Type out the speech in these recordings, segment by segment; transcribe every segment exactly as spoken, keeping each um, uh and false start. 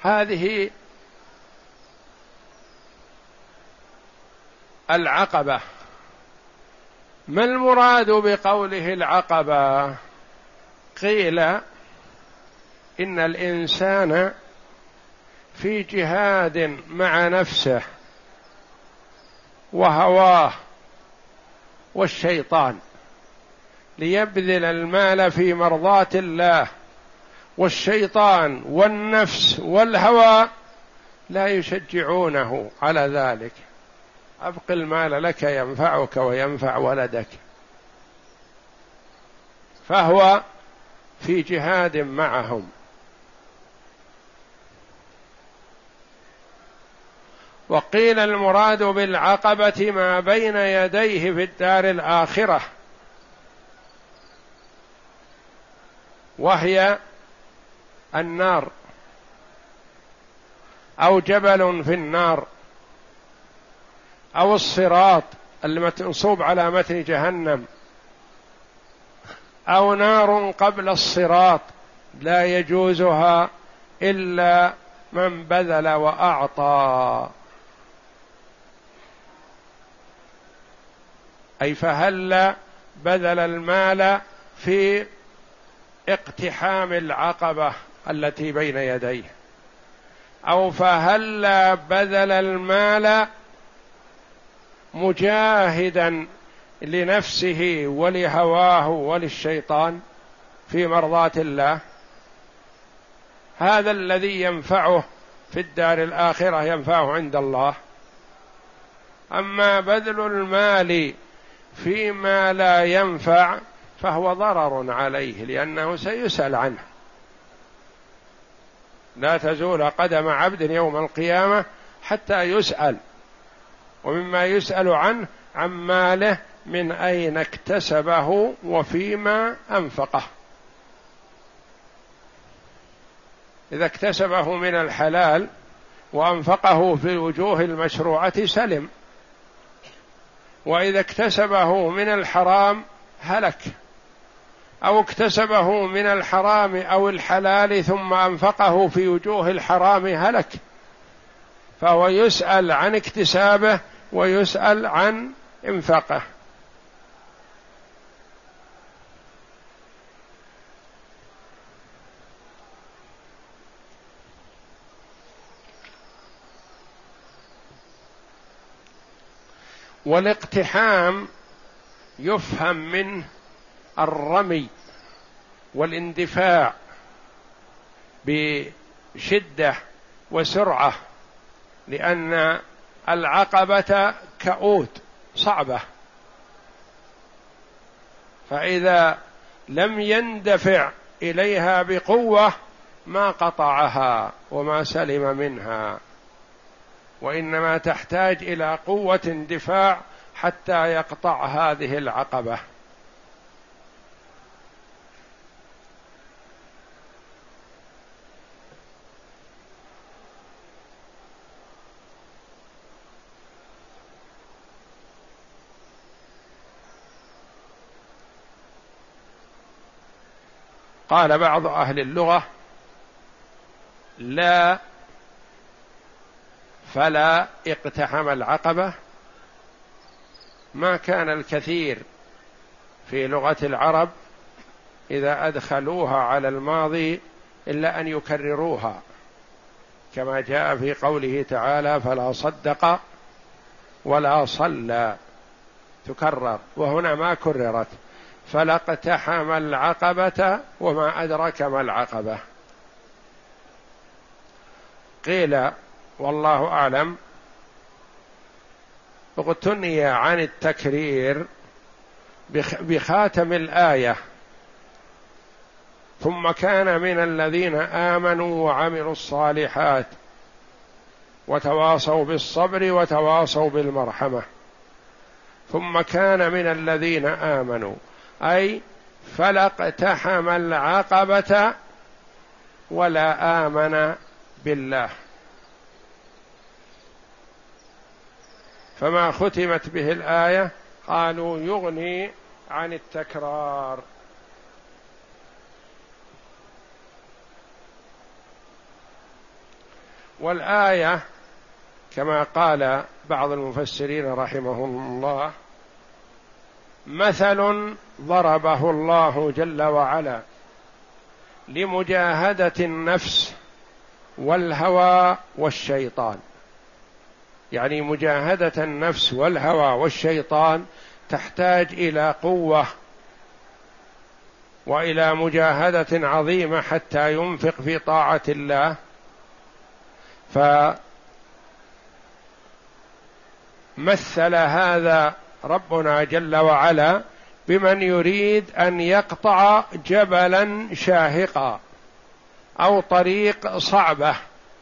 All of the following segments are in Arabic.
هذه العقبة. ما المراد بقوله العقبة؟ قيل إن الإنسان في جهاد مع نفسه وهواه والشيطان ليبذل المال في مرضاة الله، والشيطان والنفس والهوى لا يشجعونه على ذلك. أبق المال لك ينفعك وينفع ولدك. فهو في جهاد معهم. وقيل المراد بالعقبة ما بين يديه في الدار الآخرة، وهي النار أو جبل في النار أو الصراط المنصوب على متن جهنم، أو نار قبل الصراط لا يجوزها إلا من بذل وأعطى. أي فهل بذل المال في اقتحام العقبة التي بين يديه، أو فهل بذل المال مجاهدا لنفسه ولهواه وللشيطان في مرضاة الله. هذا الذي ينفعه في الدار الآخرة ينفعه عند الله. أما بذل المال فيما لا ينفع فهو ضرر عليه، لأنه سيسأل عنه. لا تزول قدم عبد يوم القيامة حتى يسأل، ومما يسأل عنه عن ماله من أين اكتسبه وفيما أنفقه. إذا اكتسبه من الحلال وأنفقه في الوجوه المشروعة سلم، وإذا اكتسبه من الحرام هلك، أو اكتسبه من الحرام أو الحلال ثم أنفقه في وجوه الحرام هلك. فهو يسأل عن اكتسابه ويسأل عن انفاقه. والاقتحام يفهم منه الرمي والاندفاع بشدة وسرعة، لأن العقبة كؤود صعبة، فإذا لم يندفع إليها بقوة ما قطعها وما سلم منها، وإنما تحتاج إلى قوة اندفاع حتى يقطع هذه العقبة. قال بعض أهل اللغة: لا فلا اقتحم العقبة. ما كان الكثير في لغة العرب إذا أدخلوها على الماضي إلا أن يكرروها، كما جاء في قوله تعالى: فلا صدق ولا صلى، تكرر، وهنا ما كررت. فلا اقتحم العقبة وما أدرك ما العقبة. قيل والله أعلم اغتني عن التكرير بخاتم الآية: ثم كان من الذين آمنوا وعملوا الصالحات وتواصوا بالصبر وتواصوا بالمرحمة. ثم كان من الذين آمنوا، أي فلا اقتحم العقبة ولا آمن بالله. فما ختمت به الآية قالوا يغني عن التكرار. والآية كما قال بعض المفسرين رحمهم الله: مثل ضربه الله جل وعلا لمجاهدة النفس والهوى والشيطان، يعني مجاهدة النفس والهوى والشيطان تحتاج إلى قوة وإلى مجاهدة عظيمة حتى ينفق في طاعة الله. فمثل هذا ربنا جل وعلا بمن يريد أن يقطع جبلا شاهقا أو طريق صعبة،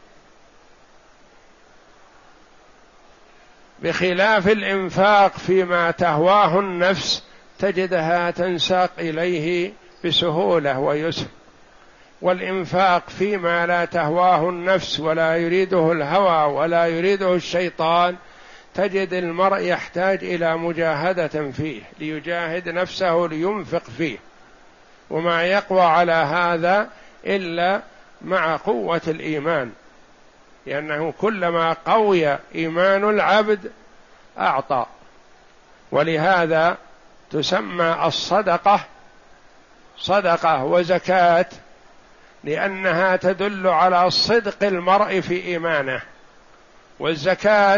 بخلاف الإنفاق فيما تهواه النفس تجدها تنساق إليه بسهولة ويسر، والإنفاق فيما لا تهواه النفس ولا يريده الهوى ولا يريده الشيطان تجد المرء يحتاج إلى مجاهدة فيه، ليجاهد نفسه لينفق فيه، وما يقوى على هذا إلا مع قوة الإيمان، لأنه كلما قوي إيمان العبد أعطى. ولهذا تسمى الصدقة صدقة وزكاة، لأنها تدل على صدق المرء في إيمانه، والزكاة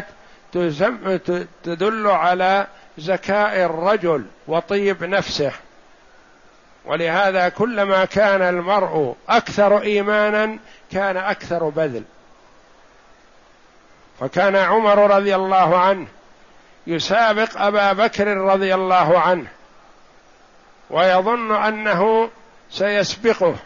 تدل على زكاء الرجل وطيب نفسه. ولهذا كلما كان المرء أكثر إيمانا كان أكثر بذل. فكان عمر رضي الله عنه يسابق أبا بكر رضي الله عنه ويظن أنه سيسبقه،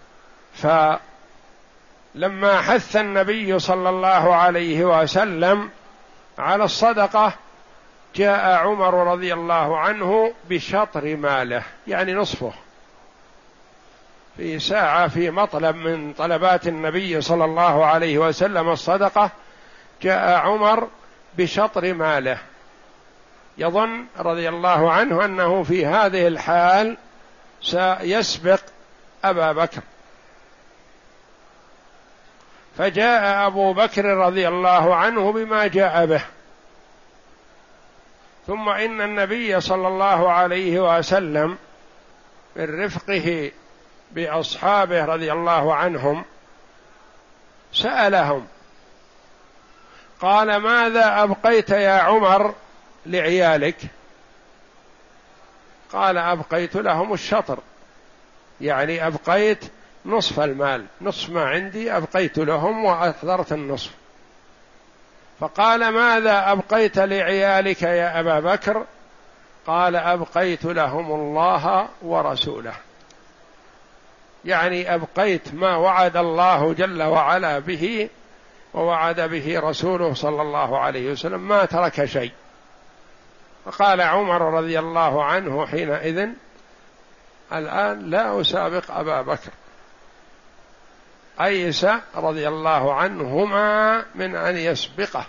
فلما حث النبي صلى الله عليه وسلم على الصدقة جاء عمر رضي الله عنه بشطر ماله، يعني نصفه، في ساعة في مطلب من طلبات النبي صلى الله عليه وسلم الصدقة جاء عمر بشطر ماله، يظن رضي الله عنه أنه في هذه الحال سيسبق أبا بكر. فجاء أبو بكر رضي الله عنه بما جاء به، ثم إن النبي صلى الله عليه وسلم من رفقه بأصحابه رضي الله عنهم سألهم قال: ماذا أبقيت يا عمر لعيالك؟ قال: أبقيت لهم الشطر، يعني أبقيت نصف المال، نصف ما عندي أبقيت لهم وأحضرت النصف. فقال: ماذا أبقيت لعيالك يا أبا بكر؟ قال: أبقيت لهم الله ورسوله، يعني أبقيت ما وعد الله جل وعلا به ووعد به رسوله صلى الله عليه وسلم، ما ترك شيء. فقال عمر رضي الله عنه حينئذ: الآن لا أسابق أبا بكر. أيس رضي الله عنهما من أن يسبقه.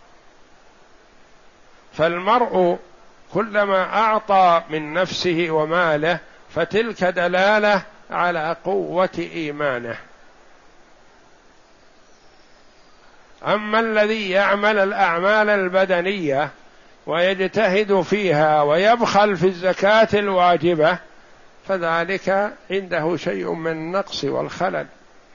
فالمرء كلما أعطى من نفسه وماله فتلك دلالة على قوة إيمانه. أما الذي يعمل الأعمال البدنية ويجتهد فيها ويبخل في الزكاة الواجبة فذلك عنده شيء من النقص والخلل.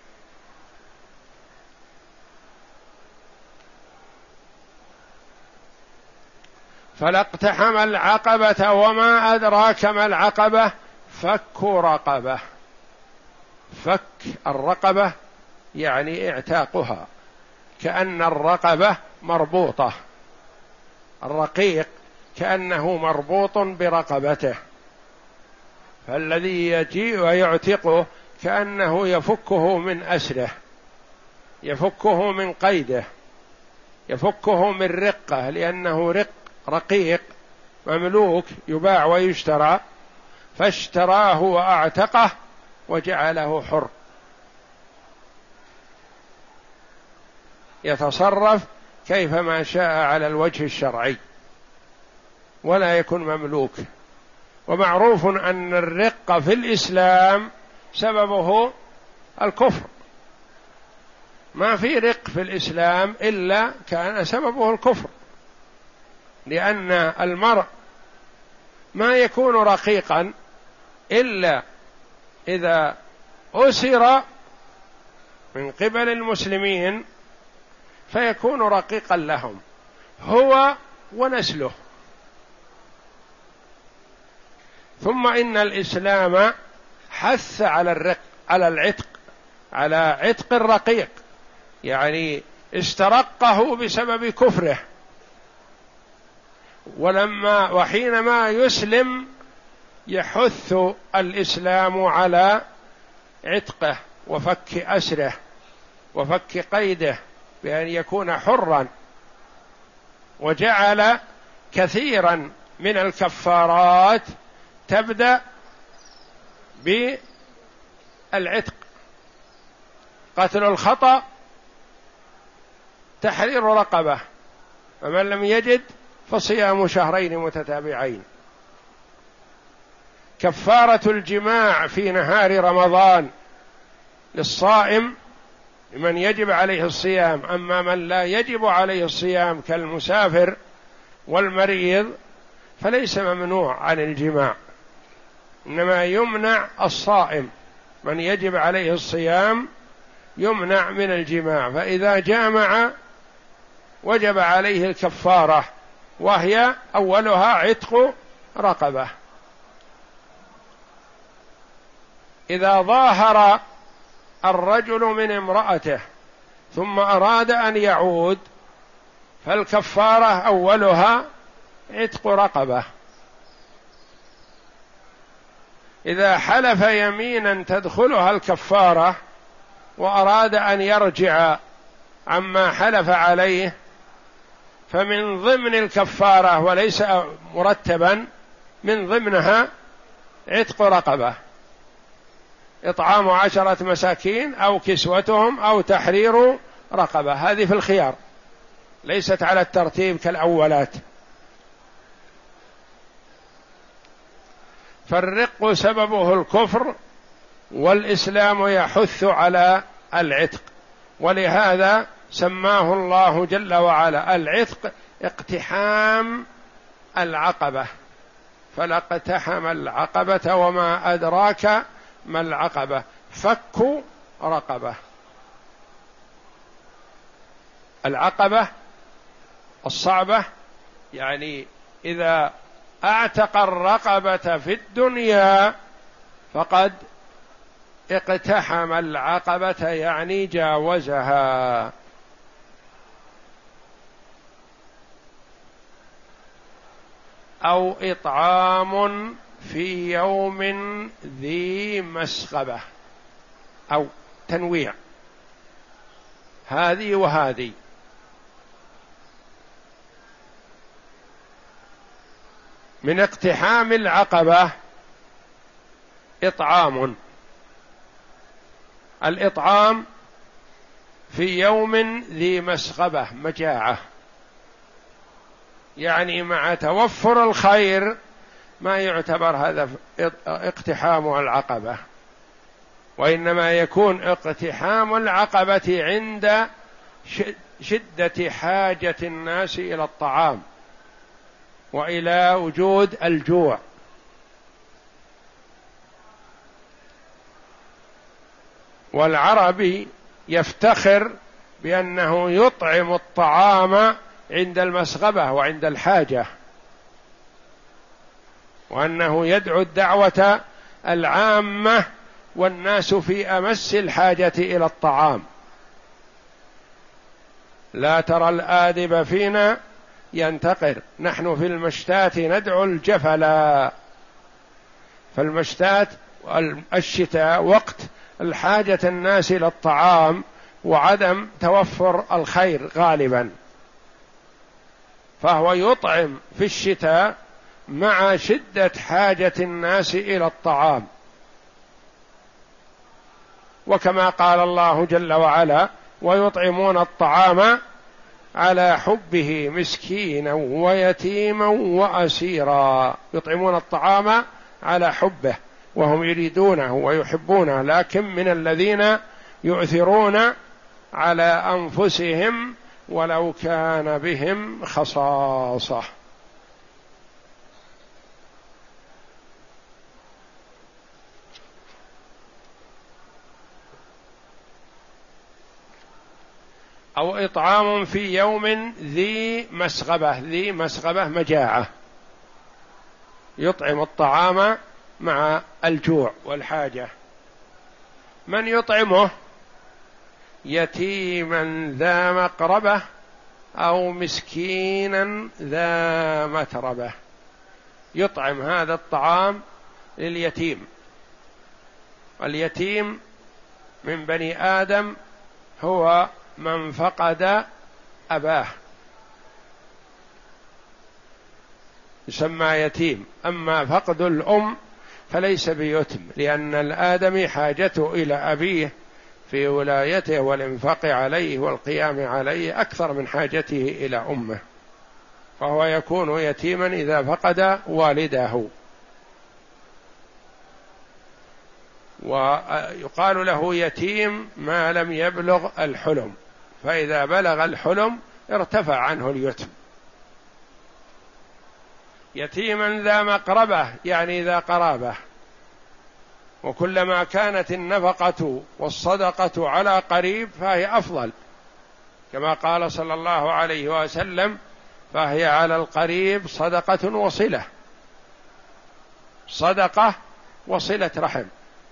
فلاقتحم العقبة وما أدراك ما العقبة فك رقبة. فك الرقبة يعني اعتاقها، كأن الرقبة مربوطة، الرقيق كأنه مربوط برقبته، فالذي يجيء ويعتقه كأنه يفكه من أسره، يفكه من قيده، يفكه من رقه، لأنه رق رقيق مملوك يباع ويشترى، فاشتراه وأعتقه وجعله حر يتصرف كيفما شاء على الوجه الشرعي ولا يكون مملوك. ومعروف أن الرق في الإسلام سببه الكفر، ما في رق في الإسلام إلا كان سببه الكفر، لأن المرء ما يكون رقيقا إلا إذا أسر من قبل المسلمين فيكون رقيقا لهم هو ونسله. ثم إن الإسلام حث على الرق على العتق، على عتق الرقيق، يعني استرقه بسبب كفره، ولما وحينما يسلم يحث الإسلام على عتقه وفك أسره وفك قيده بأن يكون حرا، وجعل كثيرا من الكفارات تبدأ بالعتق: قتل الخطأ، تحرير رقبة، فمن لم يجد فصيام شهرين متتابعين. كفارة الجماع في نهار رمضان للصائم لمن يجب عليه الصيام، أما من لا يجب عليه الصيام كالمسافر والمريض فليس ممنوع عن الجماع، إنما يمنع الصائم. من يجب عليه الصيام يمنع من الجماع، فإذا جامع وجب عليه الكفارة، وهي أولها عتق رقبة. إذا ظاهر الرجل من امرأته ثم أراد أن يعود فالكفارة أولها عتق رقبة. إذا حلف يمينا تدخلها الكفارة وأراد أن يرجع عما حلف عليه فمن ضمن الكفارة وليس مرتبا من ضمنها عتق رقبة، إطعام عشرة مساكين أو كسوتهم أو تحرير رقبة، هذه في الخيار ليست على الترتيب كالأولات. فالرق سببه الكفر، والإسلام يحث على العتق، ولهذا سماه الله جل وعلا العتق اقتحام العقبة، فلا اقتحم العقبة وما أدراك ما العقبة، فك رقبة. العقبة الصعبة يعني إذا اعتق الرقبة في الدنيا فقد اقتحم العقبة، يعني جاوزها. أو إطعام في يوم ذي مسغبة، أو تنويع هذه وهذه. من اقتحام العقبة إطعام، الإطعام في يوم ذي مسغبة مجاعة، يعني مع توفر الخير ما يعتبر هذا اقتحام العقبة، وإنما يكون اقتحام العقبة عند شدة حاجة الناس إلى الطعام وإلى وجود الجوع. والعربي يفتخر بأنه يطعم الطعام عند المسغبة وعند الحاجة، وأنه يدعو الدعوة العامة والناس في أمس الحاجة إلى الطعام. لا ترى الآدب فينا ينتقر، نحن في المشتات ندعو الجفلا. فالمشتات الشتاء وقت الحاجة الناس إلى الطعام وعدم توفر الخير غالبا، فهو يطعم في الشتاء مع شدة حاجة الناس إلى الطعام. وكما قال الله جل وعلا: ويطعمون الطعام على حبه مسكينا ويتيما وأسيرا. يطعمون الطعام على حبه وهم يريدونه ويحبونه، لكن من الذين يؤثرون على أنفسهم ولو كان بهم خصاصة. أو إطعام في يوم ذي مسغبة، ذي مسغبة مجاعة، يطعم الطعام مع الجوع والحاجة. من يطعمه؟ يتيما ذا مقربة أو مسكينا ذا متربة. يطعم هذا الطعام لليتيم. اليتيم من بني آدم هو من فقد أباه، يسمى يتيم. أما فقد الأم فليس بيتم، لأن الآدمي حاجته إلى أبيه في ولايته والإنفاق عليه والقيام عليه أكثر من حاجته إلى أمه، فهو يكون يتيما إذا فقد والده. ويقال له يتيم ما لم يبلغ الحلم، فإذا بلغ الحلم ارتفع عنه اليتم. يتيما ذا مقربة يعني ذا قرابة، وكلما كانت النفقة والصدقة على قريب فهي أفضل، كما قال صلى الله عليه وسلم: فهي على القريب صدقة وصلة، صدقة وصلة رحم.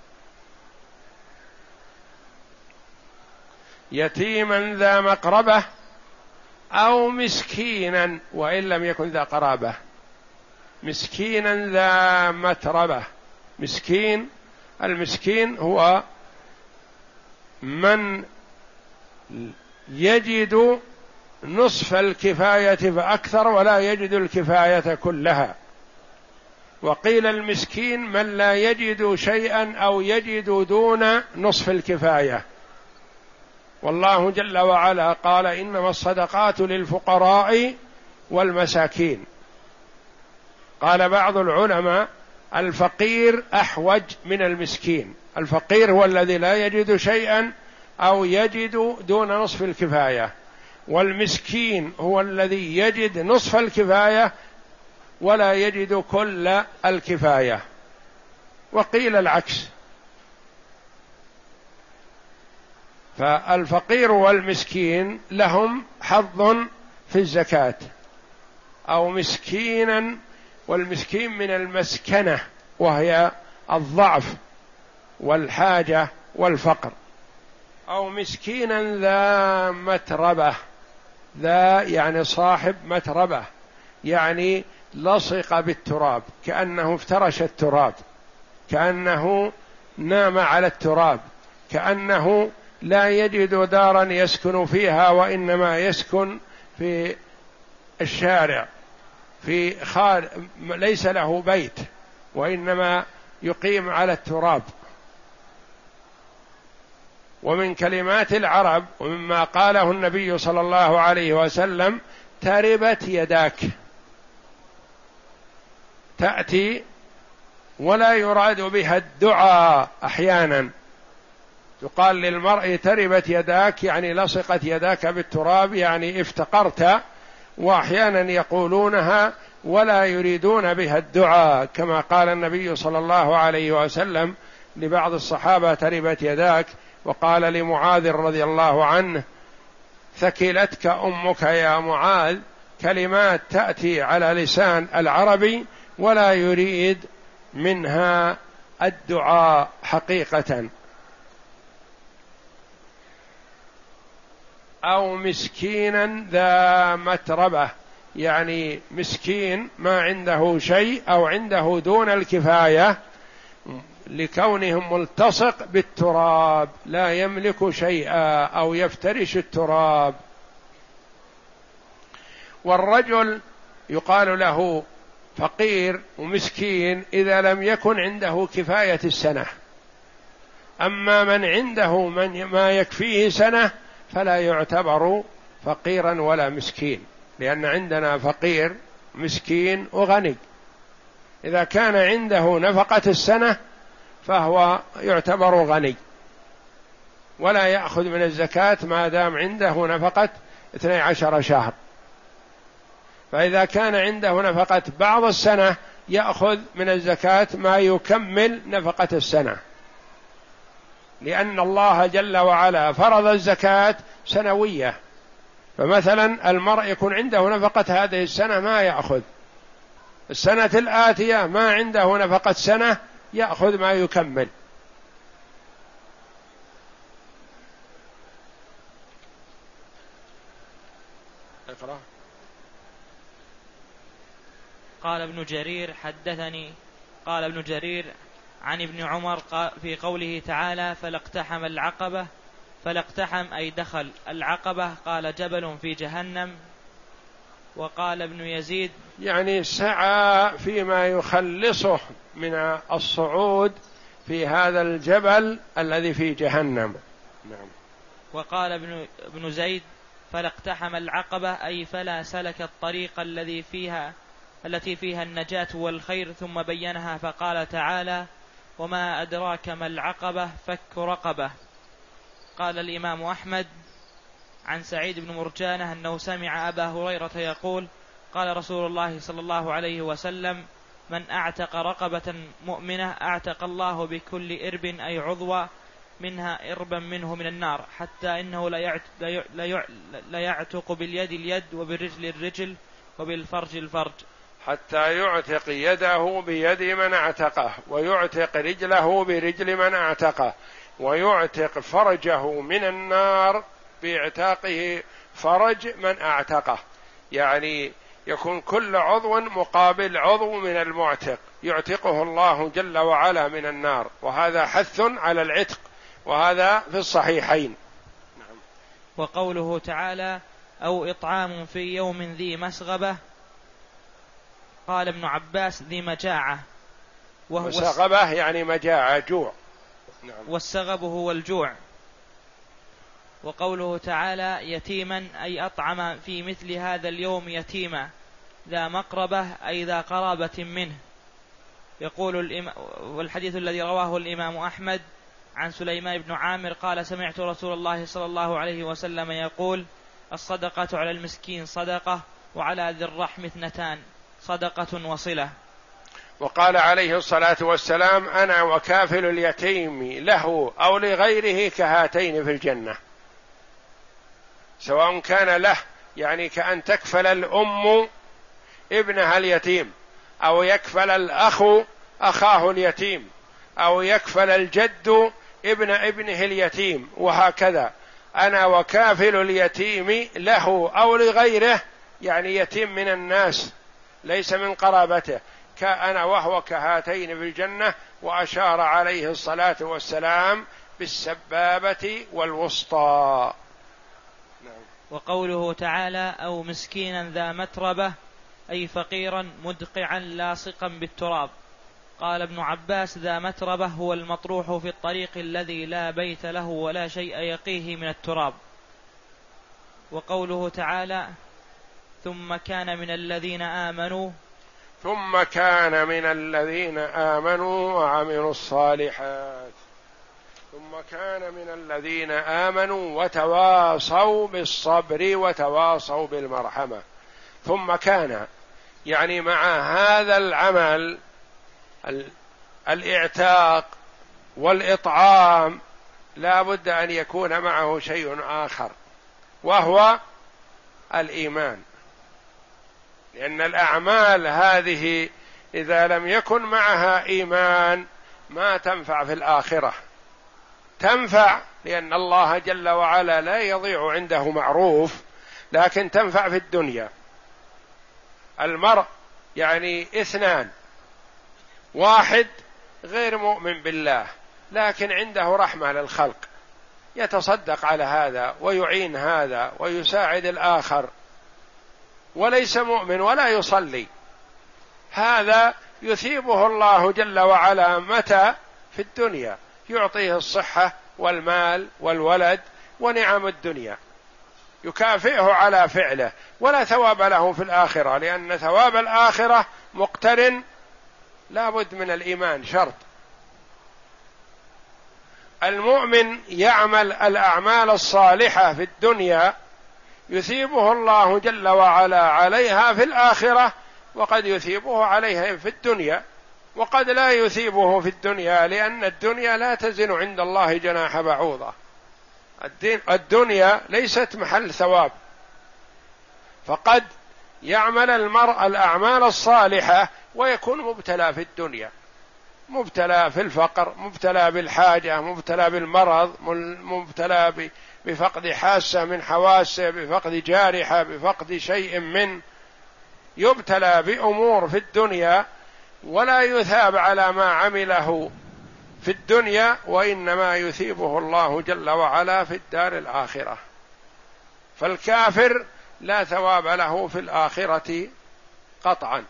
يتيما ذا مقربة أو مسكينا وإن لم يكن ذا قرابة، مسكينا ذا متربة. مسكين، المسكين هو من يجد نصف الكفاية فأكثر ولا يجد الكفاية كلها. وقيل المسكين من لا يجد شيئا أو يجد دون نصف الكفاية. والله جل وعلا قال: إنما الصدقات للفقراء والمساكين. قال بعض العلماء: الفقير أحوج من المسكين. الفقير هو الذي لا يجد شيئا أو يجد دون نصف الكفاية، والمسكين هو الذي يجد نصف الكفاية ولا يجد كل الكفاية. وقيل العكس، فالفقير والمسكين لهم حظ في الزكاة. أو مسكينا، والمسكين من المسكنة وهي الضعف والحاجة والفقر. أو مسكينا ذا متربة، ذا يعني صاحب متربة، يعني لصق بالتراب، كأنه افترش التراب، كأنه نام على التراب، كأنه لا يجد دارا يسكن فيها وإنما يسكن في الشارع، في خارج، ليس له بيت وإنما يقيم على التراب. ومن كلمات العرب ومما قاله النبي صلى الله عليه وسلم: تربت يداك. تأتي ولا يراد بها الدعاء. أحيانا يقال للمرء: تربت يداك، يعني لصقت يداك بالتراب، يعني افتقرت. وأحيانا يقولونها ولا يريدون بها الدعاء، كما قال النبي صلى الله عليه وسلم لبعض الصحابة: تربت يداك. وقال لمعاذ رضي الله عنه: ثكلتك أمك يا معاذ. كلمات تأتي على لسان العربي ولا يريد منها الدعاء حقيقة. أو مسكينا ذا متربة، يعني مسكين ما عنده شيء أو عنده دون الكفاية لكونه ملتصق بالتراب، لا يملك شيئا أو يفترش التراب. والرجل يقال له فقير ومسكين إذا لم يكن عنده كفاية السنة. أما من عنده من ما يكفيه سنة فلا يعتبر فقيرا ولا مسكين، لأن عندنا فقير مسكين وغني. إذا كان عنده نفقة السنة فهو يعتبر غني، ولا يأخذ من الزكاة ما دام عنده نفقة اثني عشر شهر. فإذا كان عنده نفقة بعض السنة يأخذ من الزكاة ما يكمل نفقة السنة، لأن الله جل وعلا فرض الزكاة سنوية. فمثلا المرء يكون عنده نفقة هذه السنة ما يأخذ، السنة الآتية ما عنده نفقة سنة يأخذ ما يكمل. اقرأ. قال ابن جرير حدثني قال ابن جرير عن ابن عمر في قوله تعالى فلاقتحم العقبة، فلاقتحم أي دخل العقبة، قال جبل في جهنم. وقال ابن يزيد يعني سعى فيما يخلصه من الصعود في هذا الجبل الذي في جهنم. نعم. وقال ابن, ابن زيد فلاقتحم العقبة أي فلا سلك الطريق الذي فيها التي فيها النجاة والخير، ثم بينها فقال تعالى وما أدراك ما العقبة فك رقبة. قال الإمام أحمد عن سعيد بن مرجانة أنه سمع أبا هريرة يقول قال رسول الله صلى الله عليه وسلم من أعتق رقبة مؤمنة أعتق الله بكل إرب أي عضوة منها إربا منه من النار، حتى إنه لا يعتق باليد اليد وبالرجل الرجل وبالفرج الفرج، حتى يعتق يده بيد من اعتقه، ويعتق رجله برجل من اعتقه، ويعتق فرجه من النار باعتاقه فرج من اعتقه. يعني يكون كل عضو مقابل عضو من المعتق يعتقه الله جل وعلا من النار، وهذا حث على العتق، وهذا في الصحيحين. نعم. وقوله تعالى أو إطعام في يوم ذي مسغبة، قال ابن عباس ذي مجاعة، وهو مسغبة يعني مجاعة جوع. نعم. والسغب هو الجوع. وقوله تعالى يتيما أي أطعم في مثل هذا اليوم يتيما، ذا مقربة أي ذا قرابة منه. يقول الإمام، والحديث الذي رواه الإمام أحمد عن سليمان بن عامر قال سمعت رسول الله صلى الله عليه وسلم يقول الصدقة على المسكين صدقة وعلى ذي الرحم اثنتان صدقة وصلة. وقال عليه الصلاة والسلام أنا وكافل اليتيم له أو لغيره كهاتين في الجنة، سواء كان له يعني كأن تكفل الأم ابنها اليتيم، أو يكفل الأخ أخاه اليتيم، أو يكفل الجد ابن ابنه اليتيم، وهكذا. أنا وكافل اليتيم له أو لغيره يعني يتيم من الناس ليس من قرابته، كأنا وهو كهاتين في الجنة. وأشار عليه الصلاة والسلام بالسبابة والوسطى. نعم. وقوله تعالى أو مسكينا ذا متربة أي فقيرا مدقعا لاصقا بالتراب. قال ابن عباس ذا متربة هو المطروح في الطريق الذي لا بيت له ولا شيء يقيه من التراب. وقوله تعالى ثم كان من الذين آمنوا ثم كان من الذين آمنوا وعملوا الصالحات ثم كان من الذين آمنوا وتواصوا بالصبر وتواصوا بالمرحمة. ثم كان يعني مع هذا العمل الاعتاق والإطعام لا بد أن يكون معه شيء آخر، وهو الإيمان، لأن الأعمال هذه إذا لم يكن معها إيمان ما تنفع في الآخرة. تنفع لأن الله جل وعلا لا يضيع عنده معروف، لكن تنفع في الدنيا. المرء يعني اثنان، واحد غير مؤمن بالله لكن عنده رحمة للخلق، يتصدق على هذا ويعين هذا ويساعد الآخر، وليس مؤمن ولا يصلي، هذا يثيبه الله جل وعلا متى؟ في الدنيا، يعطيه الصحة والمال والولد ونعم الدنيا، يكافئه على فعله، ولا ثواب له في الآخرة، لأن ثواب الآخرة مقترن لا بد من الإيمان شرط. المؤمن يعمل الأعمال الصالحة في الدنيا يثيبه الله جل وعلا عليها في الآخرة، وقد يثيبه عليها في الدنيا، وقد لا يثيبه في الدنيا، لأن الدنيا لا تزن عند الله جناح بعوضة. الدنيا ليست محل ثواب، فقد يعمل المرء الأعمال الصالحة ويكون مبتلى في الدنيا، مبتلى في الفقر، مبتلى بالحاجة، مبتلى بالمرض، مبتلى بفقد حاسة من حواسه، بفقد جارحة، بفقد شيء من، يبتلى بأمور في الدنيا ولا يثاب على ما عمله في الدنيا، وإنما يثيبه الله جل وعلا في الدار الآخرة. فالكافر لا ثواب له في الآخرة قطعا،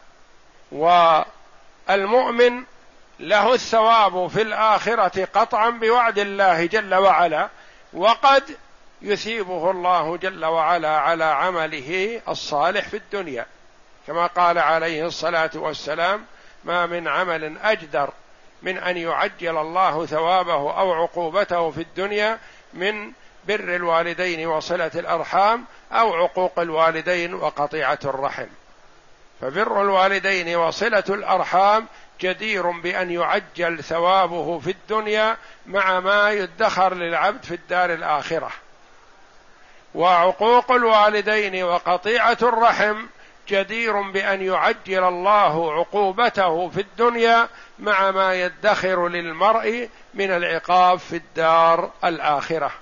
والمؤمن له الثواب في الآخرة قطعا بوعد الله جل وعلا، وقد يثيبه الله جل وعلا على عمله الصالح في الدنيا، كما قال عليه الصلاة والسلام: ما من عمل أجدر من أن يعجل الله ثوابه أو عقوبته في الدنيا من بر الوالدين وصلة الأرحام أو عقوق الوالدين وقطيعة الرحم. فبر الوالدين وصلة الأرحام جدير بأن يعجل ثوابه في الدنيا مع ما يدخر للعبد في الدار الآخرة، وعقوق الوالدين وقطيعة الرحم جدير بأن يعجل الله عقوبته في الدنيا مع ما يدخر للمرء من العقاب في الدار الآخرة.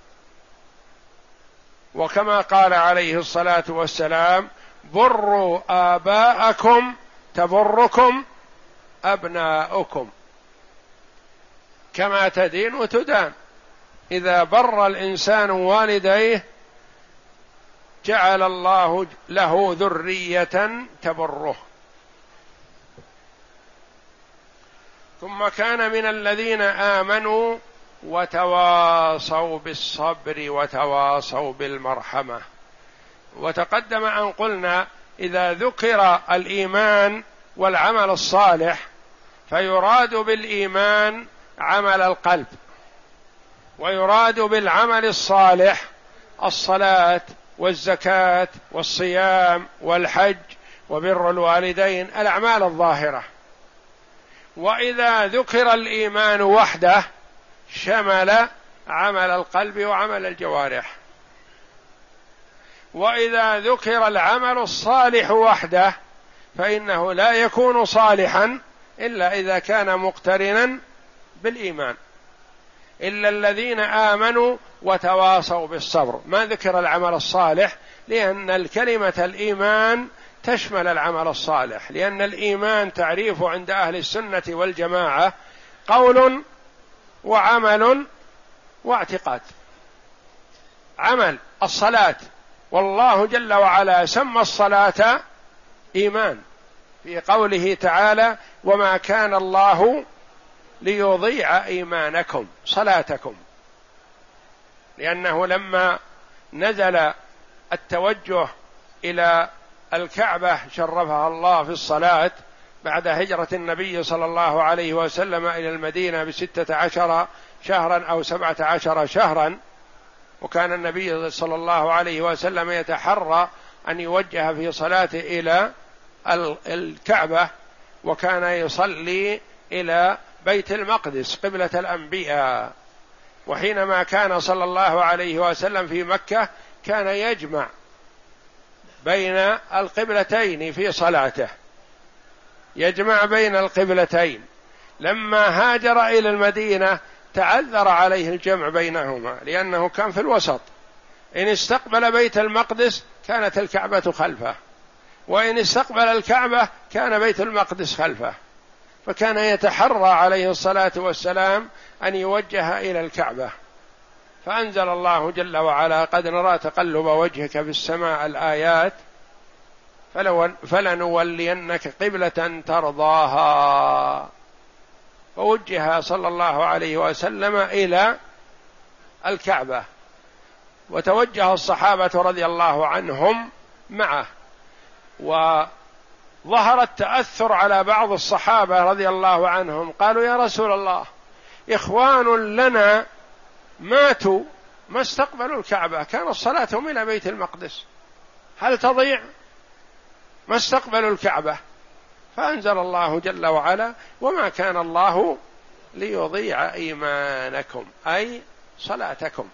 وكما قال عليه الصلاة والسلام: بروا آباءكم تبركم أبناؤكم، كما تدين وتدان. إذا بر الإنسان والديه جعل الله له ذرية تبره. ثم كان من الذين آمنوا وتواصوا بالصبر وتواصوا بالمرحمة. وتقدم أن قلنا إذا ذكر الإيمان والعمل الصالح فيراد بالإيمان عمل القلب، ويراد بالعمل الصالح الصلاة والزكاة والصيام والحج وبر الوالدين، الأعمال الظاهرة. وإذا ذكر الإيمان وحده شمل عمل القلب وعمل الجوارح. وإذا ذكر العمل الصالح وحده فإنه لا يكون صالحا إلا إذا كان مقترنا بالإيمان، إلا الذين آمنوا وتواصوا بالصبر. ما ذكر العمل الصالح لأن الكلمة الإيمان تشمل العمل الصالح، لأن الإيمان تعريفه عند أهل السنة والجماعة قول وعمل واعتقاد. عمل الصلاة، والله جل وعلا سمى الصلاة إيمان في قوله تعالى: وما كان الله ليضيع إيمانكم صلاتكم، لأنه لما نزل التوجه إلى الكعبة شرفها الله في الصلاة بعد هجرة النبي صلى الله عليه وسلم إلى المدينة بستة عشر شهرا أو سبعة عشر شهرا، وكان النبي صلى الله عليه وسلم يتحرى أن يوجه في صلاته إلى الكعبة، وكان يصلي إلى بيت المقدس قبلة الأنبياء. وحينما كان صلى الله عليه وسلم في مكة كان يجمع بين القبلتين في صلاته، يجمع بين القبلتين. لما هاجر إلى المدينة تعذر عليه الجمع بينهما لأنه كان في الوسط، إن استقبل بيت المقدس كانت الكعبة خلفه، وإن استقبل الكعبة كان بيت المقدس خلفه، فكان يتحرى عليه الصلاة والسلام أن يوجه إلى الكعبة. فأنزل الله جل وعلا: قد نرى تقلب وجهك في السماء الآيات فلنولينك قبلة ترضاها. فوجه صلى الله عليه وسلم إلى الكعبة، وتوجه الصحابة رضي الله عنهم معه. وظهر التأثر على بعض الصحابة رضي الله عنهم، قالوا: يا رسول الله، إخوان لنا ماتوا ما استقبلوا الكعبة، كانت صلاتهم إلى بيت المقدس، هل تضيع؟ ما استقبلوا الكعبة، فأنزل الله جل وعلا: وما كان الله ليضيع إيمانكم، أي صلاتكم.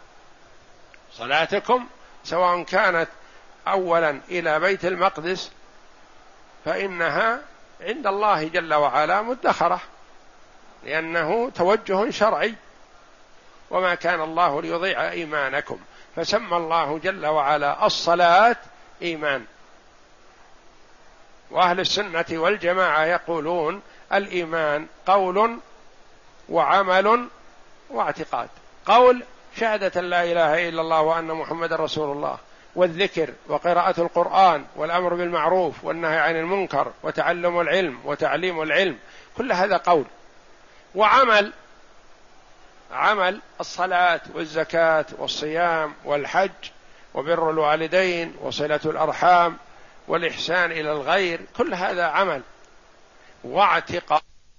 صلاتكم سواء كانت أولا إلى بيت المقدس فإنها عند الله جل وعلا مدخرة، لأنه توجه شرعي. وما كان الله ليضيع إيمانكم، فسمى الله جل وعلا الصلاة إيمان. وأهل السنة والجماعة يقولون الإيمان قول وعمل واعتقاد. قول شهادة لا إله إلا الله وأن محمد رسول الله، والذكر وقراءة القرآن والأمر بالمعروف والنهي عن المنكر وتعلم العلم وتعليم العلم، كل هذا قول. وعمل، عمل الصلاة والزكاة والصيام والحج وبر الوالدين وصلة الأرحام والإحسان إلى الغير، كل هذا عمل. واعتقاد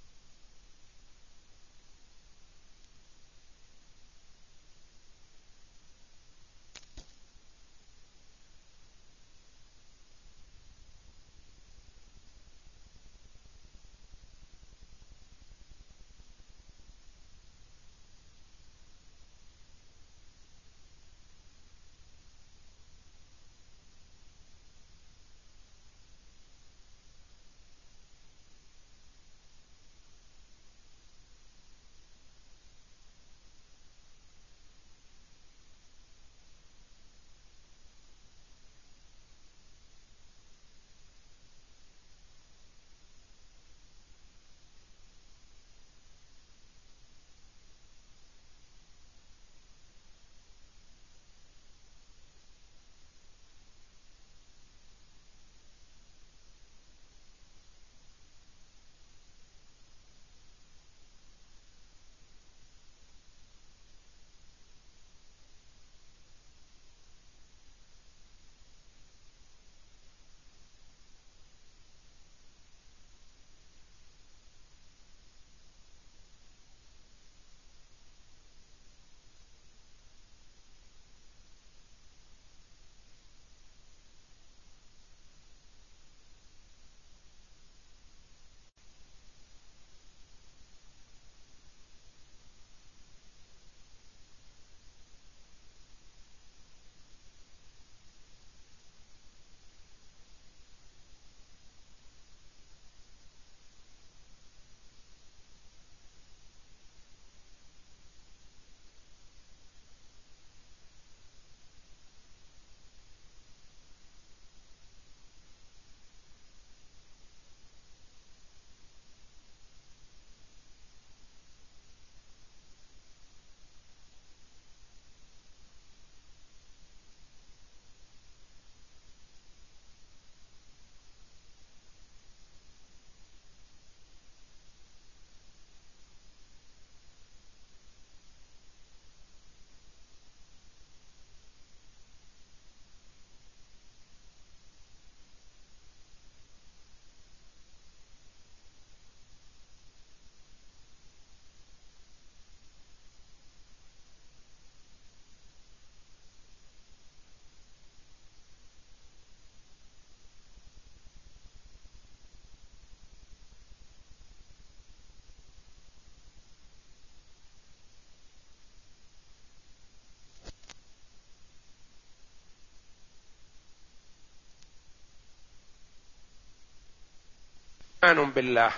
إيمان بالله،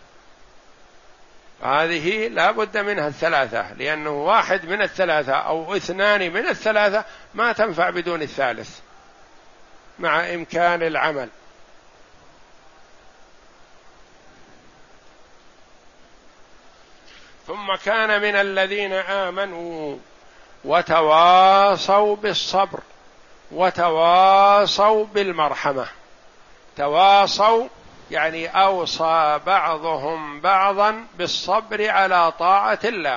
هذه لا بد منها الثلاثة، لأنه واحد من الثلاثة أو اثنان من الثلاثة ما تنفع بدون الثالث مع إمكان العمل. ثم كان من الذين آمنوا وتواصوا بالصبر وتواصوا بالمرحمة. تواصوا يعني أوصى بعضهم بعضا بالصبر على طاعة الله،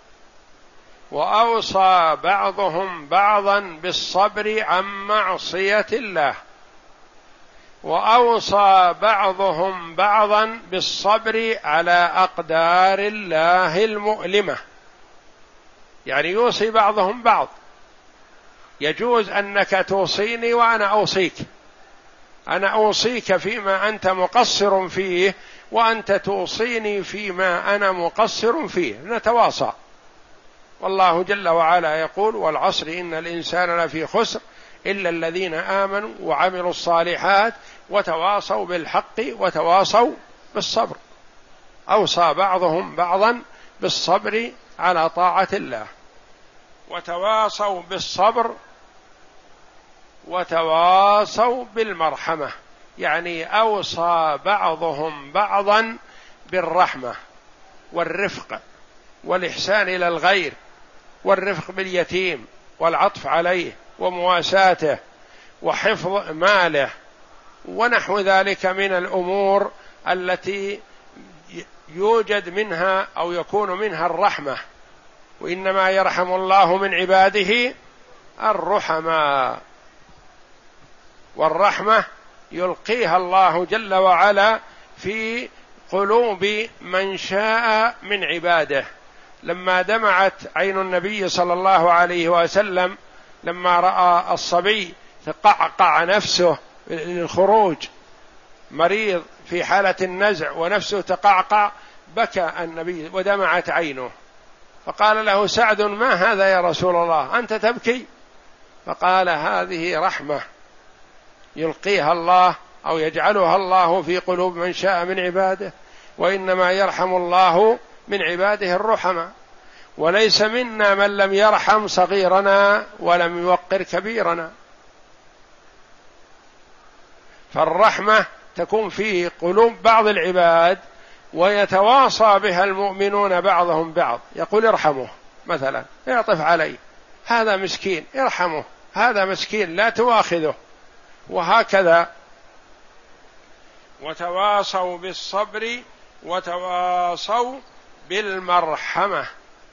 وأوصى بعضهم بعضا بالصبر عن معصية الله. وأوصى بعضهم بعضا بالصبر على أقدار الله المؤلمة، يعني يوصي بعضهم بعض. يجوز أنك توصيني وأنا أوصيك، أنا أوصيك فيما أنت مقصر فيه وأنت توصيني فيما أنا مقصر فيه، نتواصى. والله جل وعلا يقول: والعصر إن الإنسان لفي خسر إلا الذين آمنوا وعملوا الصالحات وتواصوا بالحق وتواصوا بالصبر. أوصى بعضهم بعضا بالصبر على طاعة الله، وتواصوا بالصبر، وتواصوا بالمرحمة، يعني أوصى بعضهم بعضا بالرحمة والرفق والإحسان إلى الغير والرفق باليتيم والعطف عليه ومواساته وحفظ ماله ونحو ذلك من الأمور التي يوجد منها أو يكون منها الرحمة. وإنما يرحم الله من عباده الرحماء، والرحمة يلقيها الله جل وعلا في قلوب من شاء من عباده. لما دمعت عين النبي صلى الله عليه وسلم لما رأى الصبي تقعقع نفسه للخروج، مريض في حالة النزع ونفسه تقعقع، بكى النبي ودمعت عينه، فقال له سعد: ما هذا يا رسول الله، أنت تبكي؟ فقال: هذه رحمة يلقيها الله أو يجعلها الله في قلوب من شاء من عباده، وإنما يرحم الله من عباده الرحمة، وليس منا من لم يرحم صغيرنا ولم يوقر كبيرنا. فالرحمة تكون في قلوب بعض العباد ويتواصى بها المؤمنون بعضهم بعض، يقول: ارحمه مثلا، يعطف عليه، هذا مسكين ارحمه، هذا مسكين لا تواخذه، وهكذا. وتواصوا بالصبر وتواصوا بالمرحمة،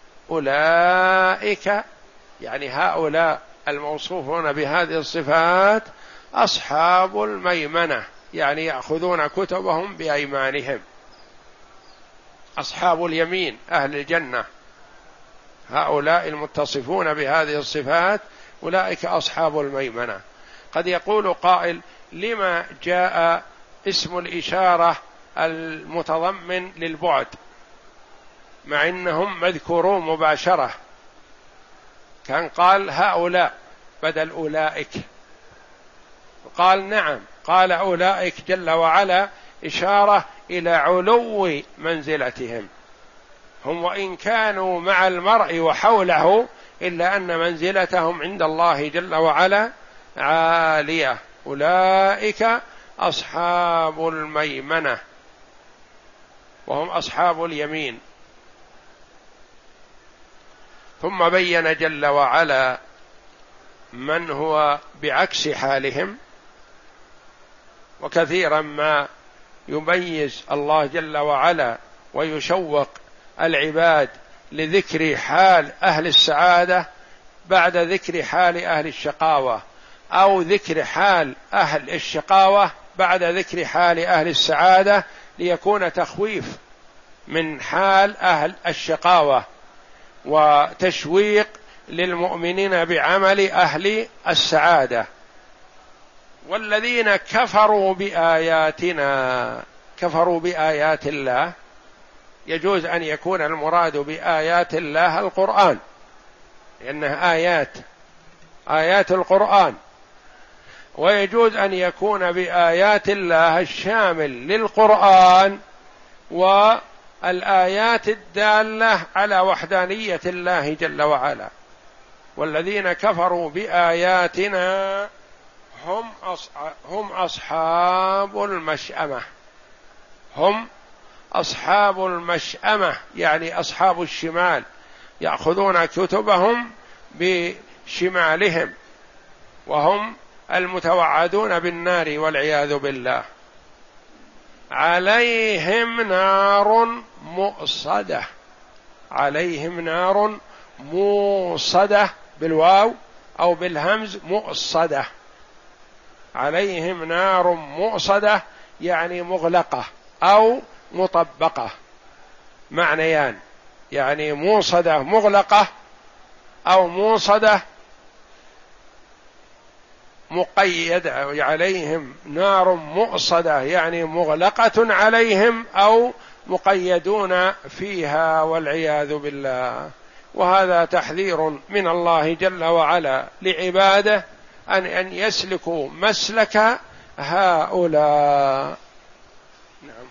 أولئك يعني هؤلاء الموصوفون بهذه الصفات أصحاب الميمنة، يعني يأخذون كتبهم بأيمانهم، أصحاب اليمين أهل الجنة، هؤلاء المتصفون بهذه الصفات أولئك أصحاب الميمنة. قد يقول قائل: لما جاء اسم الإشارة المتضمن للبعد مع أنهم مذكورون مباشرة؟ كان قال هؤلاء بدل أولئك، قال نعم، قال أولئك جل وعلا إشارة إلى علو منزلتهم، هم وإن كانوا مع المرء وحوله إلا أن منزلتهم عند الله جل وعلا عالية. أولئك أصحاب الميمنة وهم أصحاب اليمين. ثم بين جل وعلا من هو بعكس حالهم، وكثيرا ما يميز الله جل وعلا ويشوق العباد لذكر حال أهل السعادة بعد ذكر حال أهل الشقاوة، أو ذكر حال أهل الشقاوة بعد ذكر حال أهل السعادة، ليكون تخويف من حال أهل الشقاوة وتشويق للمؤمنين بعمل أهل السعادة. والذين كفروا بآياتنا، كفروا بآيات الله، يجوز أن يكون المراد بآيات الله القرآن، لأنها آيات آيات القرآن، ويجوز أن يكون بآيات الله الشامل للقرآن والآيات الدالة على وحدانية الله جل وعلا. والذين كفروا بآياتنا هم هم أصحاب المشأمة، هم أصحاب المشأمة يعني أصحاب الشمال، يأخذون كتبهم بشمالهم، وهم المتوعدون بالنار والعياذ بالله. عليهم نار مؤصدة، عليهم نار موصدة بالواو أو بالهمز، مؤصدة، عليهم نار مؤصدة يعني مغلقة أو مطبقة، معنيان، يعني موصدة مغلقة أو موصدة مقيدة، عليهم نار مؤصدة يعني مغلقة عليهم أو مقيدون فيها والعياذ بالله. وهذا تحذير من الله جل وعلا لعباده أن أن يسلكوا مسلك هؤلاء. نعم.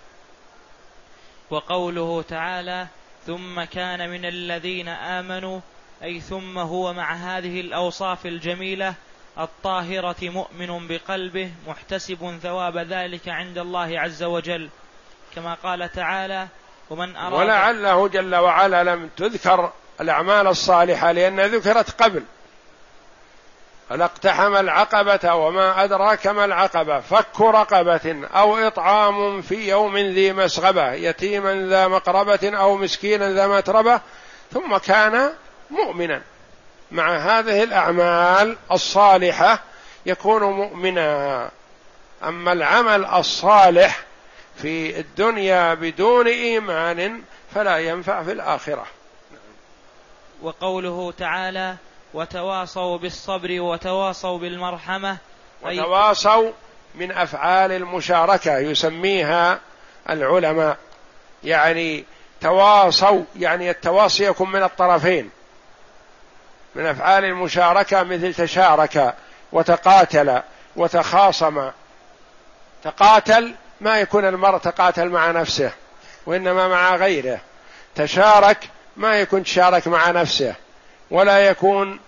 وقوله تعالى ثم كان من الذين آمنوا، أي ثم هو مع هذه الأوصاف الجميلة الطاهرة مؤمن بقلبه محتسب ثواب ذلك عند الله عز وجل، كما قال تعالى ومن أراد. ولعله جل وعلا لم تذكر الأعمال الصالحة لأنها ذكرت قبل. فلاقتحم العقبة وما أدراك ما العقبة فك رقبة أو إطعام في يوم ذي مسغبة يتيما ذا مقربة أو مسكينا ذا متربة ثم كان مؤمنا. مع هذه الأعمال الصالحة يكون مؤمنا. أما العمل الصالح في الدنيا بدون إيمان فلا ينفع في الآخرة. وقوله تعالى وتواصوا بالصبر وتواصوا بالمرحمة، وتواصوا من أفعال المشاركة يسميها العلماء، يعني تواصوا يعني التواصي يكون من الطرفين، من أفعال المشاركة مثل تشارك وتقاتل وتخاصم. تقاتل ما يكون المرء تقاتل مع نفسه وإنما مع غيره، تشارك ما يكون تشارك مع نفسه ولا يكون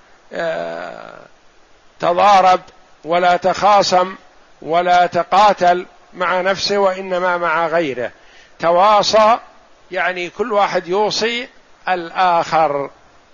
تضارب ولا تخاصم ولا تقاتل مع نفسه وإنما مع غيره. تواصى يعني كل واحد يوصي الآخر.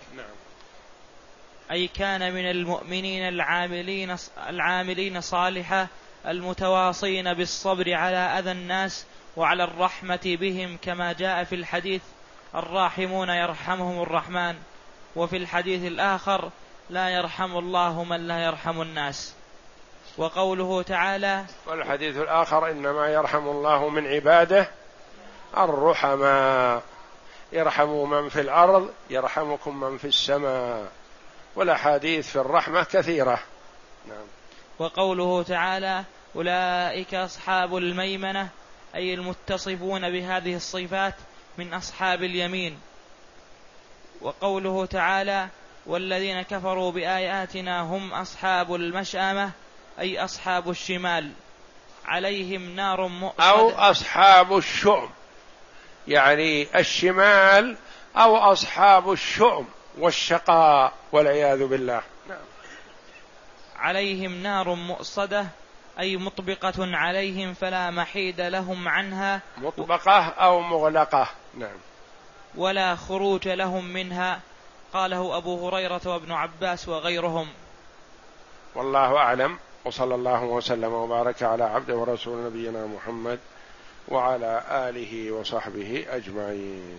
أي كان من المؤمنين العاملين العاملين صالحا المتواصين بالصبر على أذى الناس وعلى الرحمة بهم، كما جاء في الحديث الراحمون يرحمهم الرحمن، وفي الحديث الآخر لا يرحم الله من لا يرحم الناس. وقوله تعالى والحديث الآخر إنما يرحم الله من عباده الرحماء، يرحموا من في الأرض يرحمكم من في السماء. والأحاديث في الرحمة كثيرة. نعم. وقوله تعالى أولئك أصحاب الميمنة، أي المتصفون بهذه الصفات من أصحاب اليمين. وقوله تعالى والذين كفروا بآياتنا هم أصحاب المشأمة، أي أصحاب الشمال، عليهم نار مؤصدة، أو أصحاب الشؤم، يعني الشمال أو أصحاب الشؤم والشقاء والعياذ بالله. نعم. عليهم نار مؤصدة، أي مطبقة عليهم فلا محيد لهم عنها، مطبقة أو مغلقة. نعم. ولا خروج لهم منها، قاله أبو هريرة وابن عباس وغيرهم. والله أعلم، وصلى الله وسلم وبارك على عبده ورسول نبينا محمد وعلى آله وصحبه أجمعين.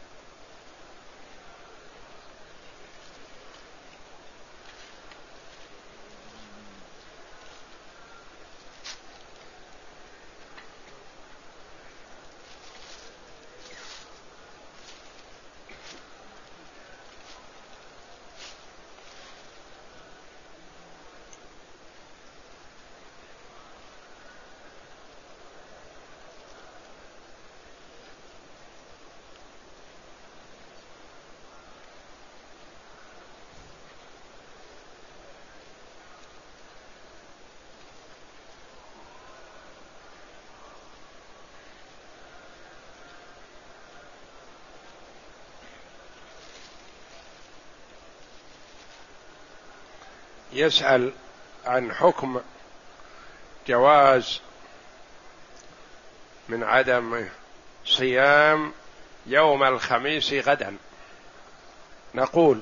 يسأل عن حكم جواز من عدم صيام يوم الخميس غدا. نقول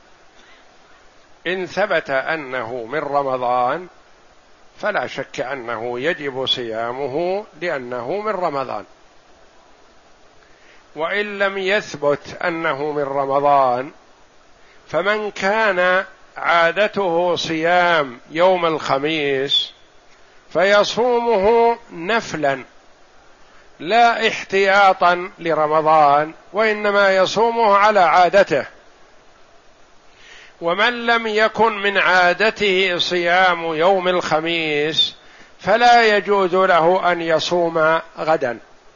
إن ثبت أنه من رمضان فلا شك أنه يجب صيامه لأنه من رمضان، وإن لم يثبت أنه من رمضان فمن كان عادته صيام يوم الخميس فيصومه نفلا لا احتياطا لرمضان، وإنما يصومه على عادته. ومن لم يكن من عادته صيام يوم الخميس فلا يجوز له أن يصوم غدا،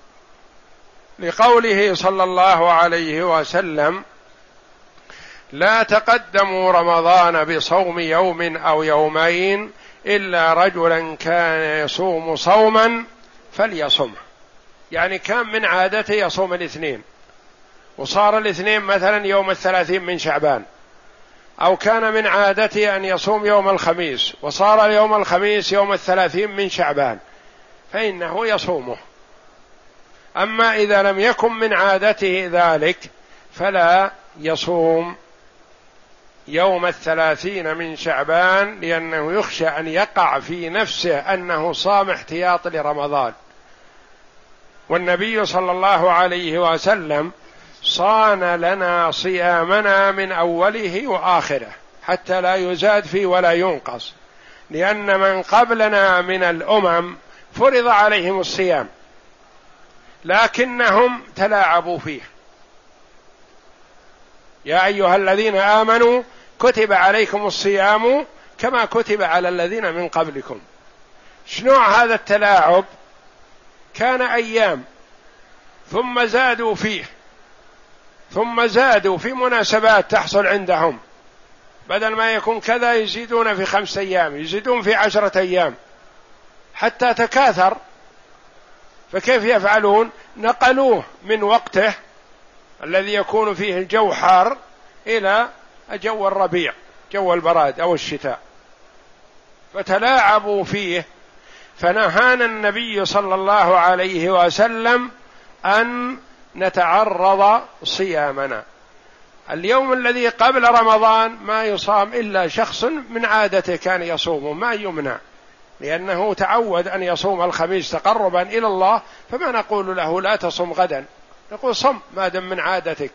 لقوله صلى الله عليه وسلم: لا تقدموا رمضان بصوم يوم أو يومين إلا رجلا كان يصوم صوما فليصمه. يعني كان من عادته يصوم الاثنين وصار الاثنين مثلا يوم الثلاثين من شعبان، أو كان من عادته أن يصوم يوم الخميس وصار يوم الخميس يوم الثلاثين من شعبان، فإنه يصومه. أما إذا لم يكن من عادته ذلك فلا يصوم يوم الثلاثين من شعبان، لأنه يخشى أن يقع في نفسه أنه صام احتياط لرمضان. والنبي صلى الله عليه وسلم صان لنا صيامنا من أوله وآخره حتى لا يزاد فيه ولا ينقص، لأن من قبلنا من الأمم فرض عليهم الصيام لكنهم تلاعبوا فيه. يا أيها الذين آمنوا كتب عليكم الصيام كما كتب على الذين من قبلكم. شنو هذا التلاعب؟ كان أيام ثم زادوا فيه، ثم زادوا في مناسبات تحصل عندهم، بدل ما يكون كذا يزيدون في خمسة أيام، يزيدون في عشرة أيام حتى تكاثر. فكيف يفعلون؟ نقلوه من وقته الذي يكون فيه الجو حار إلى جو الربيع، جو البراد أو الشتاء، فتلاعبوا فيه. فنهانا النبي صلى الله عليه وسلم أن نتعرض صيامنا. اليوم الذي قبل رمضان ما يصام إلا شخص من عادته كان يصومه، ما يمنع، لأنه تعود أن يصوم الخميس تقربا إلى الله، فما نقول له لا تصم غدا، نقول صم ما دم من عادتك.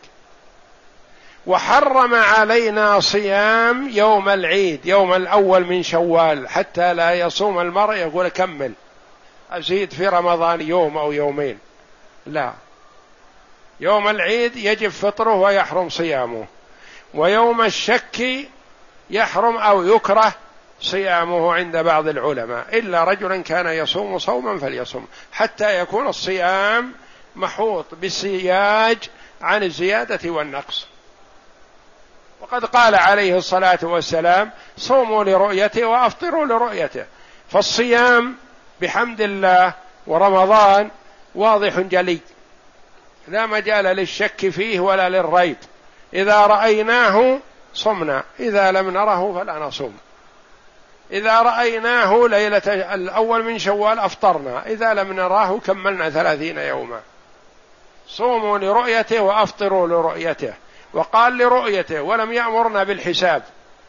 وحرم علينا صيام يوم العيد، يوم الأول من شوال، حتى لا يصوم المرء يقول كمل أزيد في رمضان يوم أو يومين، لا، يوم العيد يجب فطره ويحرم صيامه. ويوم الشك يحرم أو يكره صيامه عند بعض العلماء، إلا رجلا كان يصوم صوما فليصوم، حتى يكون الصيام محوط بالسياج عن الزيادة والنقص. وقد قال عليه الصلاة والسلام: صوموا لرؤيته وأفطروا لرؤيته. فالصيام بحمد الله ورمضان واضح جلي، لا مجال للشك فيه ولا للريب. إذا رأيناه صمنا، إذا لم نره فلا نصوم. إذا رأيناه ليلة الأول من شوال أفطرنا، إذا لم نراه كملنا ثلاثين يوما. صوموا لرؤيته وأفطروا لرؤيته، وقال لرؤيته ولم يأمرنا بالحساب.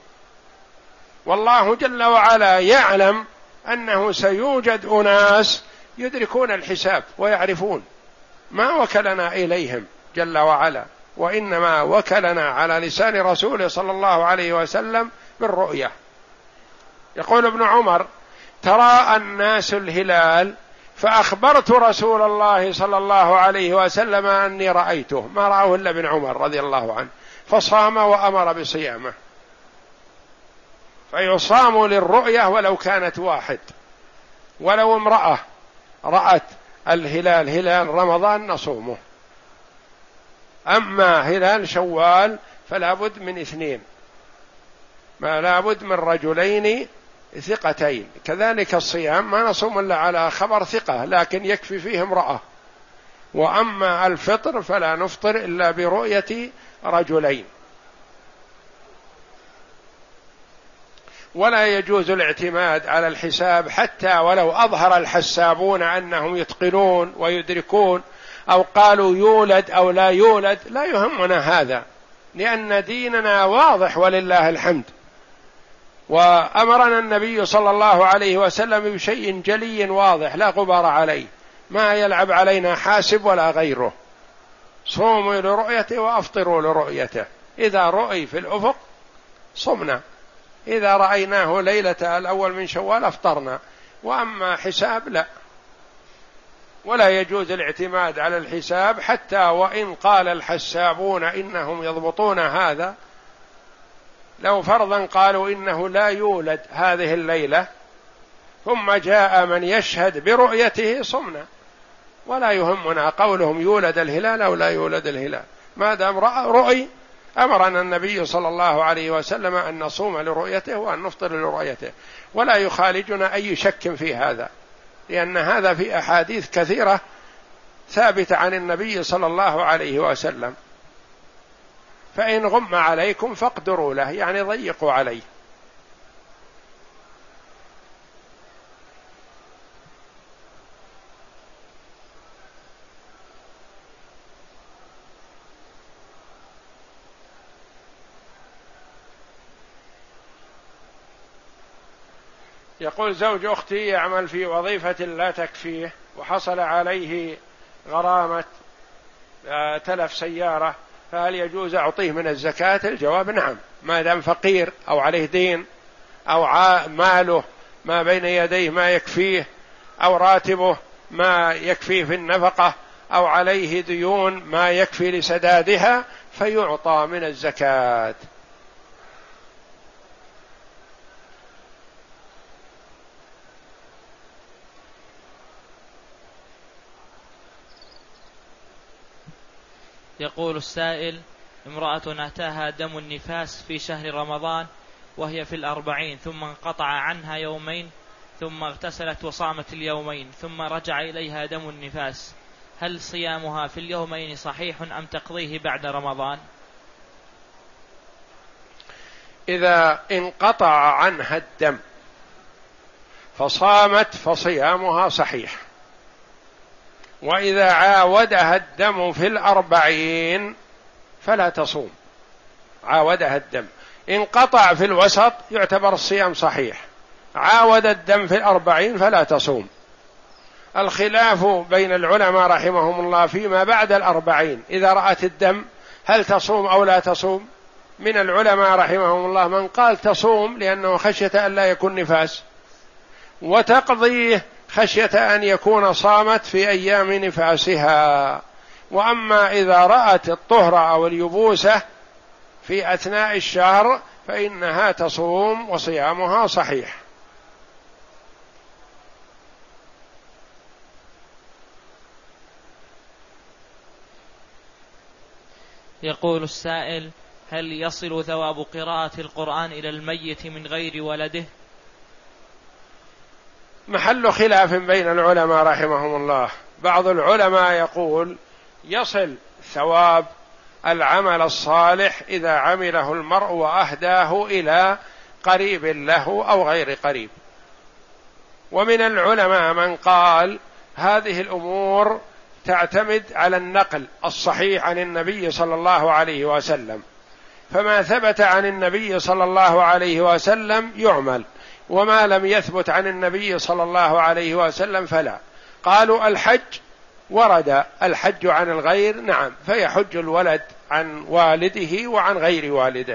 والله جل وعلا يعلم أنه سيوجد أناس يدركون الحساب ويعرفون، ما وكلنا إليهم جل وعلا، وإنما وكلنا على لسان رسوله صلى الله عليه وسلم بالرؤية. يقول ابن عمر: ترى الناس الهلال فأخبرت رسول الله صلى الله عليه وسلم أني رأيته، ما رأوه إلا ابن عمر رضي الله عنه، فصام وأمر بصيامه. فيصام للرؤية ولو كانت واحد، ولو امرأة رأت الهلال هلال رمضان نصومه. أما هلال شوال فلا بد من اثنين، ما لا بد من رجلين ثقتين. كذلك الصيام ما نصوم إلا على خبر ثقة، لكن يكفي فيه امرأة. وأما الفطر فلا نفطر إلا برؤية رجلين. ولا يجوز الاعتماد على الحساب، حتى ولو أظهر الحسابون أنهم يتقنون ويدركون، أو قالوا يولد أو لا يولد، لا يهمنا هذا، لأن ديننا واضح ولله الحمد. وأمرنا النبي صلى الله عليه وسلم بشيء جلي واضح لا غبار عليه، ما يلعب علينا حاسب ولا غيره. صوموا لرؤيته وأفطروا لرؤيته. إذا رؤي في الأفق صمنا، إذا رأيناه ليلة الأول من شوال أفطرنا، وأما حساب لا، ولا يجوز الاعتماد على الحساب، حتى وإن قال الحسابون إنهم يضبطون هذا، لو فرضا قالوا إنه لا يولد هذه الليلة ثم جاء من يشهد برؤيته صمنا، ولا يهمنا قولهم يولد الهلال أو لا يولد الهلال، ما دام رؤي. أمرنا النبي صلى الله عليه وسلم أن نصوم لرؤيته وأن نفطر لرؤيته، ولا يخالجنا أي شك في هذا، لأن هذا في أحاديث كثيرة ثابتة عن النبي صلى الله عليه وسلم. فإن غم عليكم فاقدروا له، يعني ضيقوا عليه. يقول زوج أختي يعمل في وظيفة لا تكفيه، وحصل عليه غرامة تلف سيارة، فهل يجوز أعطيه من الزكاة؟ الجواب نعم، ما دام فقير أو عليه دين أو ماله ما بين يديه ما يكفيه، أو راتبه ما يكفيه في النفقة، أو عليه ديون ما يكفي لسدادها، فيعطى من الزكاة. يقول السائل: امرأة أتاها دم النفاس في شهر رمضان وهي في الأربعين، ثم انقطع عنها يومين، ثم اغتسلت وصامت اليومين، ثم رجع إليها دم النفاس، هل صيامها في اليومين صحيح أم تقضيه بعد رمضان؟ إذا انقطع عنها الدم فصامت فصيامها صحيح، وإذا عاودها الدم في الأربعين فلا تصوم. عاودها الدم، انقطع في الوسط يعتبر الصيام صحيح، عاود الدم في الأربعين فلا تصوم. الخلاف بين العلماء رحمهم الله فيما بعد الأربعين، إذا رأت الدم هل تصوم أو لا تصوم؟ من العلماء رحمهم الله من قال تصوم لأنه خشية أن لا يكون نفاس، وتقضيه خشية أن يكون صامت في أيام نفاسها. وأما إذا رأت الطهر أو اليبوسة في أثناء الشهر فإنها تصوم وصيامها صحيح. يقول السائل: هل يصل ثواب قراءة القرآن إلى الميت من غير ولده؟ محل خلاف بين العلماء رحمهم الله. بعض العلماء يقول يصل ثواب العمل الصالح إذا عمله المرء وأهداه إلى قريب له أو غير قريب، ومن العلماء من قال هذه الأمور تعتمد على النقل الصحيح عن النبي صلى الله عليه وسلم، فما ثبت عن النبي صلى الله عليه وسلم يعمل، وما لم يثبت عن النبي صلى الله عليه وسلم فلا. قالوا الحج ورد الحج عن الغير، نعم، فيحج الولد عن والده وعن غير والده،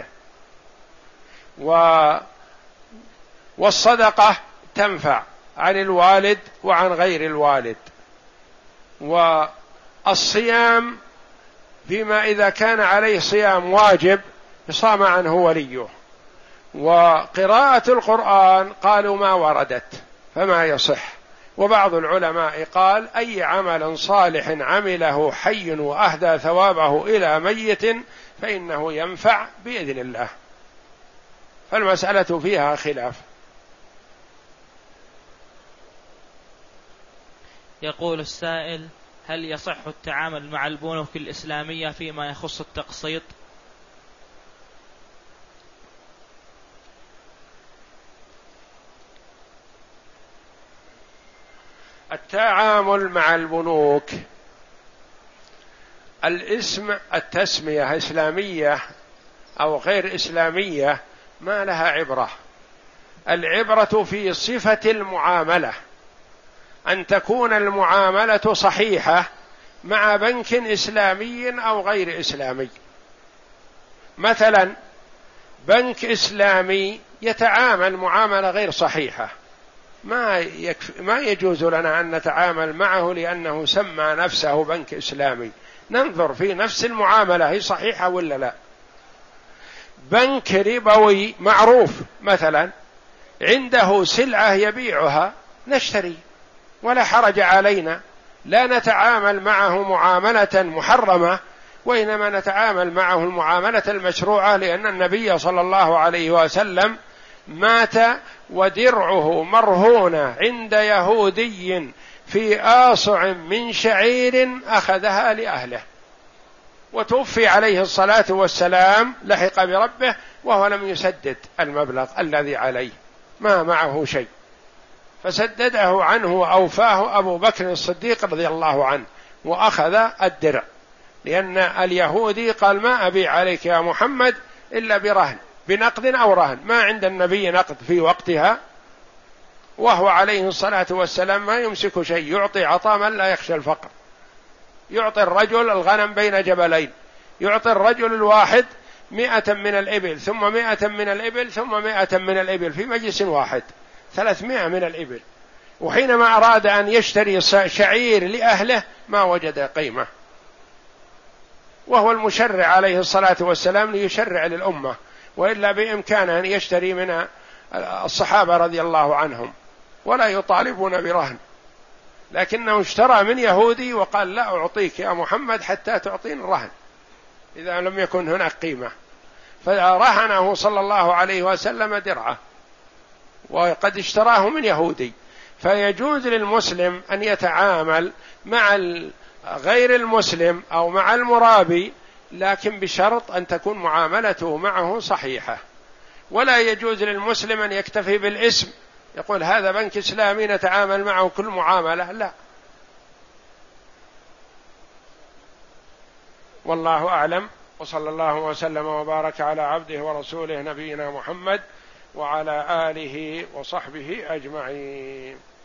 و والصدقة تنفع عن الوالد وعن غير الوالد، والصيام فيما إذا كان عليه صيام واجب صام عنه وليه، وقراءة القرآن قالوا ما وردت فما يصح. وبعض العلماء قال أي عمل صالح عمله حي وأهدى ثوابه إلى ميت فإنه ينفع بإذن الله، فالمسألة فيها خلاف. يقول السائل: هل يصح التعامل مع البنوك الإسلامية فيما يخص التقسيط؟ التعامل مع البنوك، الاسم التسمية إسلامية أو غير إسلامية ما لها عبرة، العبرة في صفة المعاملة، أن تكون المعاملة صحيحة مع بنك إسلامي أو غير إسلامي. مثلا بنك إسلامي يتعامل معاملة غير صحيحة ما يكفي ما يجوز لنا أن نتعامل معه لأنه سمى نفسه بنك إسلامي، ننظر في نفس المعاملة هي صحيحة ولا لا. بنك ربوي معروف مثلا عنده سلعة يبيعها نشتري ولا حرج علينا، لا نتعامل معه معاملة محرمة، وإنما نتعامل معه المعاملة المشروعة، لأن النبي صلى الله عليه وسلم مات ودرعه مرهونة عند يهودي في آصع من شعير أخذها لأهله، وتوفي عليه الصلاة والسلام، لحق بربه وهو لم يسدد المبلغ الذي عليه، ما معه شيء، فسدده عنه وأوفاه أبو بكر الصديق رضي الله عنه وأخذ الدرع، لأن اليهودي قال ما أبيع عليك يا محمد إلا برهن، بنقد أو رهن، ما عند النبي نقد في وقتها، وهو عليه الصلاة والسلام ما يمسك شيء، يعطي عطاء من لا يخشى الفقر، يعطي الرجل الغنم بين جبلين، يعطي الرجل الواحد مئة من الإبل ثم مئة من الإبل ثم مئة من الإبل في مجلس واحد، ثلاثمائة من الإبل، وحينما أراد أن يشتري شعير لأهله ما وجد قيمة، وهو المشرع عليه الصلاة والسلام ليشرع للأمة، وإلا بإمكانه أن يشتري من الصحابة رضي الله عنهم ولا يطالبون برهن، لكنه اشترى من يهودي وقال لا أعطيك يا محمد حتى تعطيني الرهن إذا لم يكن هناك قيمة، فرهنه صلى الله عليه وسلم درعه وقد اشتراه من يهودي. فيجوز للمسلم أن يتعامل مع غير المسلم أو مع المرابي، لكن بشرط أن تكون معاملته معه صحيحة، ولا يجوز للمسلم أن يكتفي بالاسم يقول هذا بنك إسلامي نتعامل معه كل معاملة، لا. والله أعلم، وصلى الله وسلم وبارك على عبده ورسوله نبينا محمد وعلى آله وصحبه أجمعين.